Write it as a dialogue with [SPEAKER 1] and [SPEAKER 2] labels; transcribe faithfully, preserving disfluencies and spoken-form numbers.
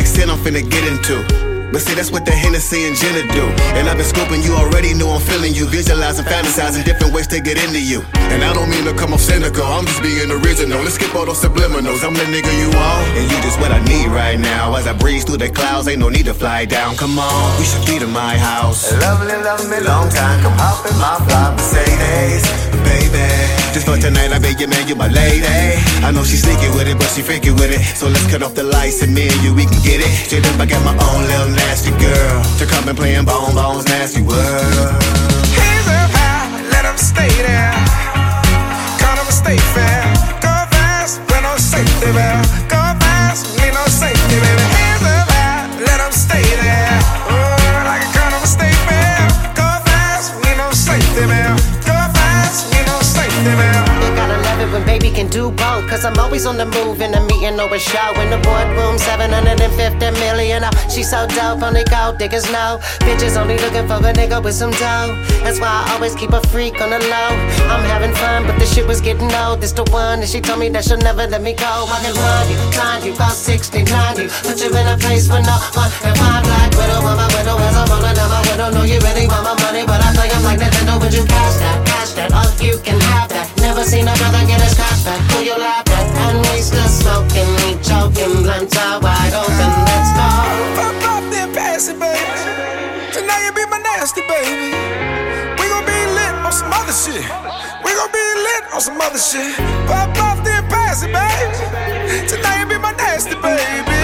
[SPEAKER 1] accent I'm finna get into. But see, that's what the Hennessy and Jenna do. And I've been scoping, you already know I'm feeling you. Visualizing, fantasizing different ways to get into you. And I don't mean to come off cynical, I'm just being original. Let's skip all those subliminals, I'm the nigga you are. And you just what I need right now. As I breeze through the clouds, ain't no need to fly down. Come on, we should be to my house. Lovely, lovely, long time, come hop in my fly Mercedes. Baby, just for tonight, I bet you, man, you my lady. I know she's sneaky with it, but she freaky with it. So let's cut off the lights and me and you, we can get it. Straight up, I got my own little nasty girl to come and play in Bone Bones nasty world.
[SPEAKER 2] Hands up high, let them stay there. Call them a state fair. Go fast, with no safety belt. Go fast, need no safety, baby. Hands up high, let them stay there. Oh, like a call them a state fair. Go fast, need no safety belt. Go fast, need no safety belt.
[SPEAKER 3] You gotta love it when baby can do both. Cause I'm always on the move in a meeting or a show. In the boardroom, seven hundred fifty million. Oh, she's so dope, only gold diggers know. Bitches only looking for a nigga with some dough. That's why I always keep a freak on the low. I'm having fun, but the shit was getting old. This the one, and she told me that she'll never let me go. I can run you, climb you, about sixty-nine you. Put you in a place with no one. If I'm black widow, I'm a widow, as I'm rolling down my window. Know you really want my money, but I play 'em like Nintendo. Would you cash that, cash that, all you can have that. Never seen a brother get his cash back. Who you laugh at? And we still smoking, we choking, blunts are wide open. Let's go.
[SPEAKER 2] Pop off then pass it, baby. Tonight you be my nasty, baby. We gon' be lit on some other shit. We gon' be lit on some other shit. Pop off then pass it, baby. Tonight you be my nasty, baby.